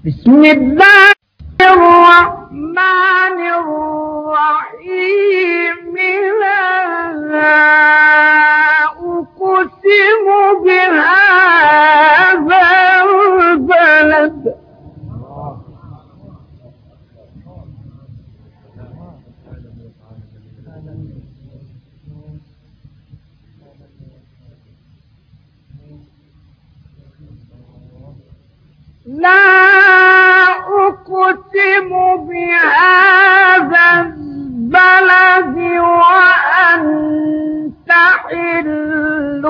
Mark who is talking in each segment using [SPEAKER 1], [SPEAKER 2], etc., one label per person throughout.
[SPEAKER 1] بسم الله الرحمن الرحيم. لا أقسم بهذا البلد لا أقسم بهذا البلد وأنت حل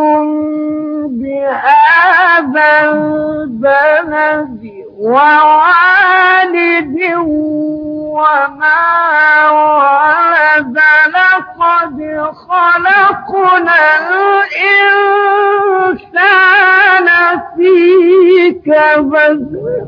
[SPEAKER 1] بهذا البلد ووالد وما ولد لقد خلقنا الإنسان في كبد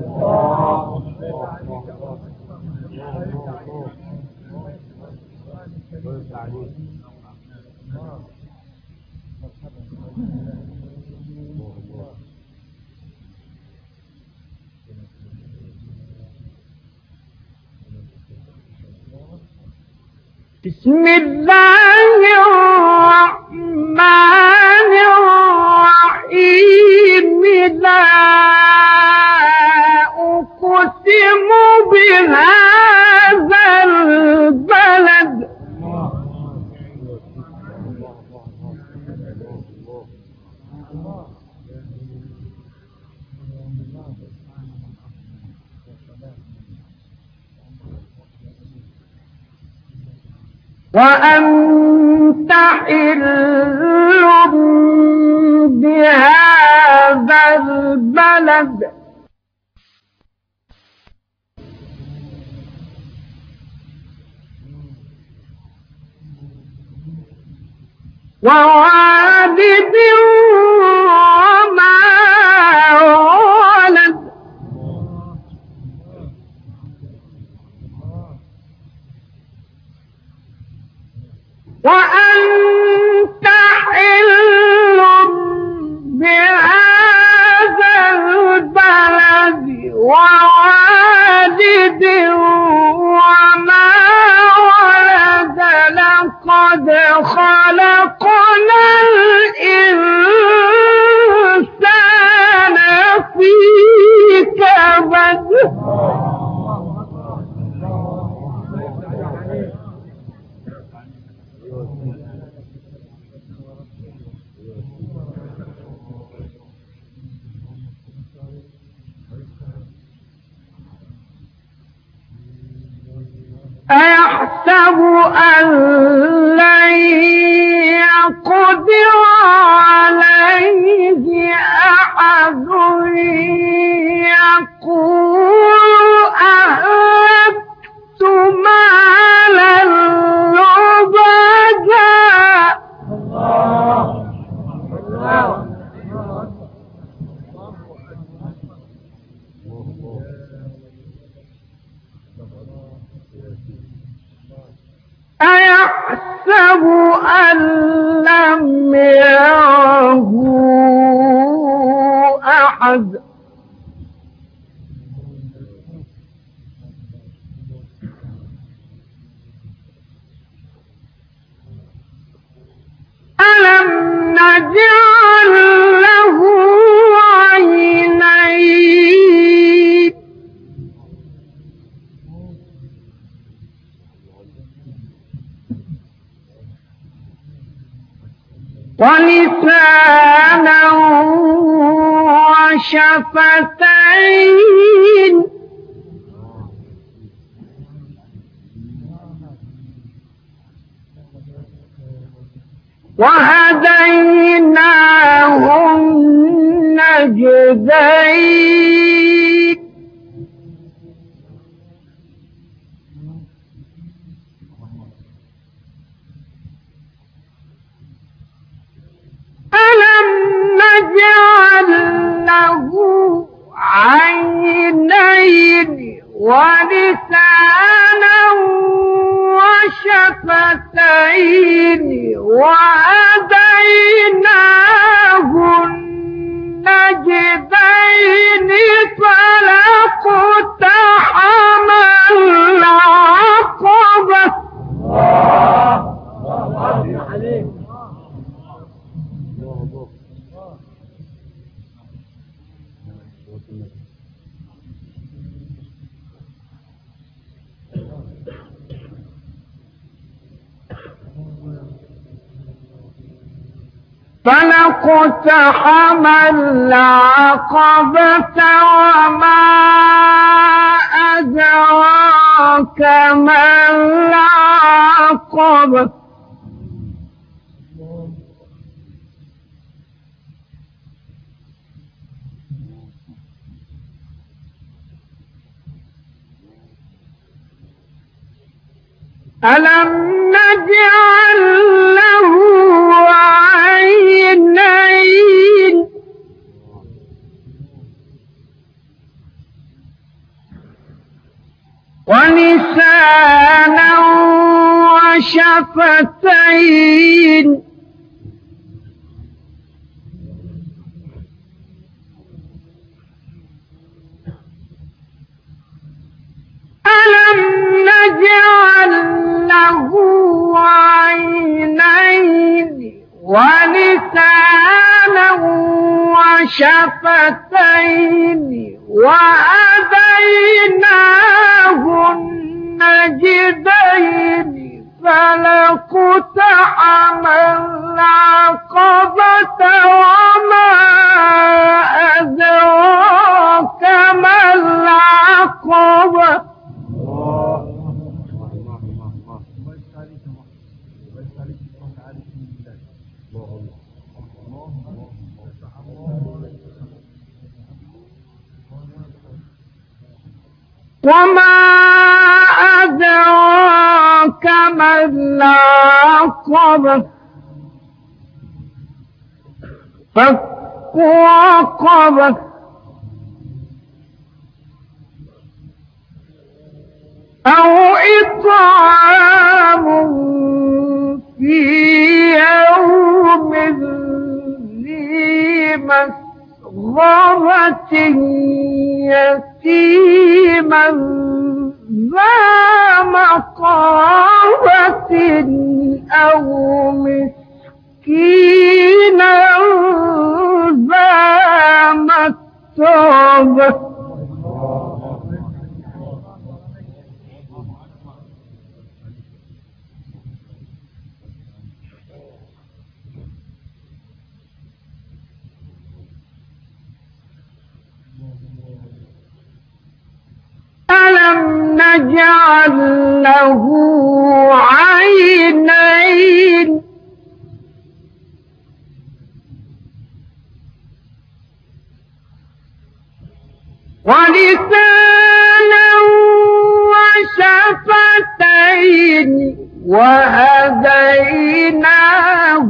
[SPEAKER 1] بسم الله الرحمن الرحيم. لا أقسم بهذا البلد وأنت حل بهذا البلد ووالد وما ولد وأنت حل بهذا البلد ووالد وما ولد لقد خلقنا الإنسان في كبد أيحسب أن لن يقدر عليه أحد يقول أهلكت مالا لبدا أيحسب أن لم يره أحد ألم نجعل له عينين ولسانا وشفتين وهديناه النجدين ألم نجعل له عينين ولسانا وشفتين وهديناه النجدين فلا فلا اقتحم العقبة وما أدراك ما العقبة ألم نجعل له عينين ولسانا وشفتين ألم نجعل له عينين ولسانا وشفتين وهديناه النجدين فلا اقتحم العقبة وما أدراك ما العقبة وما أدراك ما العقبة فك رقبة أو إطعام في يوم ذي مسغبة يتيما ذا مقربة أو مسكينا ذا متربة ألم نجعل له عينين ولسانا وشفتين وهديناه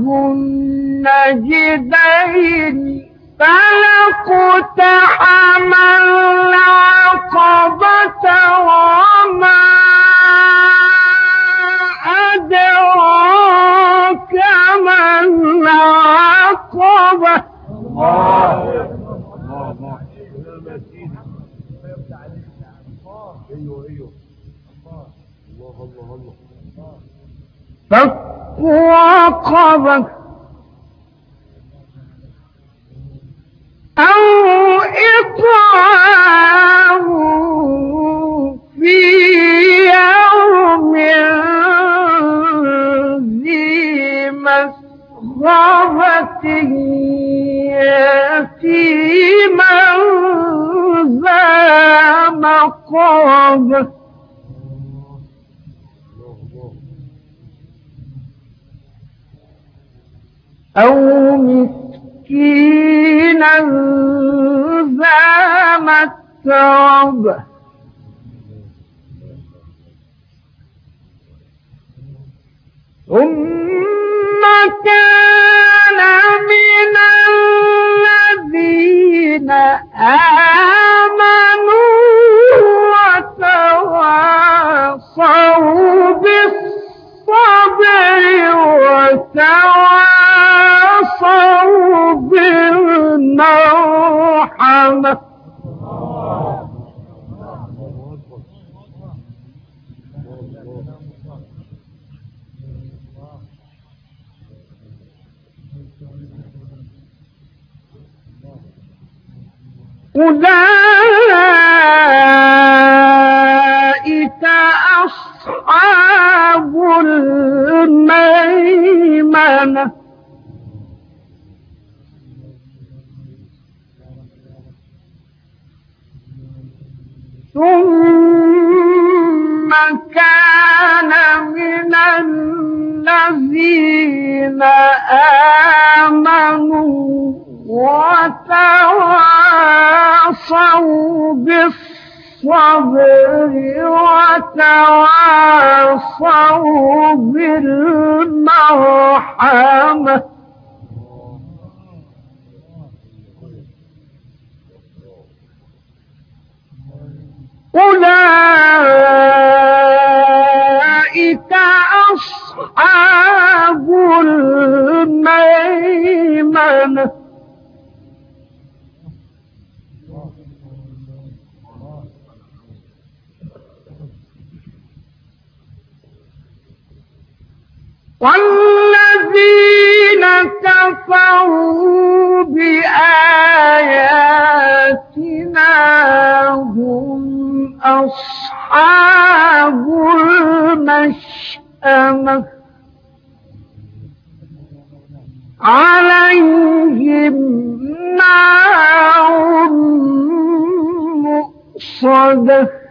[SPEAKER 1] النجدين فلا اقتحم العقبة وما أدراك ما العقبة فك رقبة أو إطعام في يوم ذي مسغبة يتيما ذا مقربة أو مسكينا ذا متربة ثم كان من الذين آمنوا وتواصوا بالصبر وتواصوا بالمرحمة أولئك أصحاب الميمنة الذين آمنوا وتواصوا بالصبر وتواصوا بالمرحمة أولئك أصحاب الميمنة والذين كفروا بآياتنا هم أصحاب المشأمة عليهم نار مؤصدة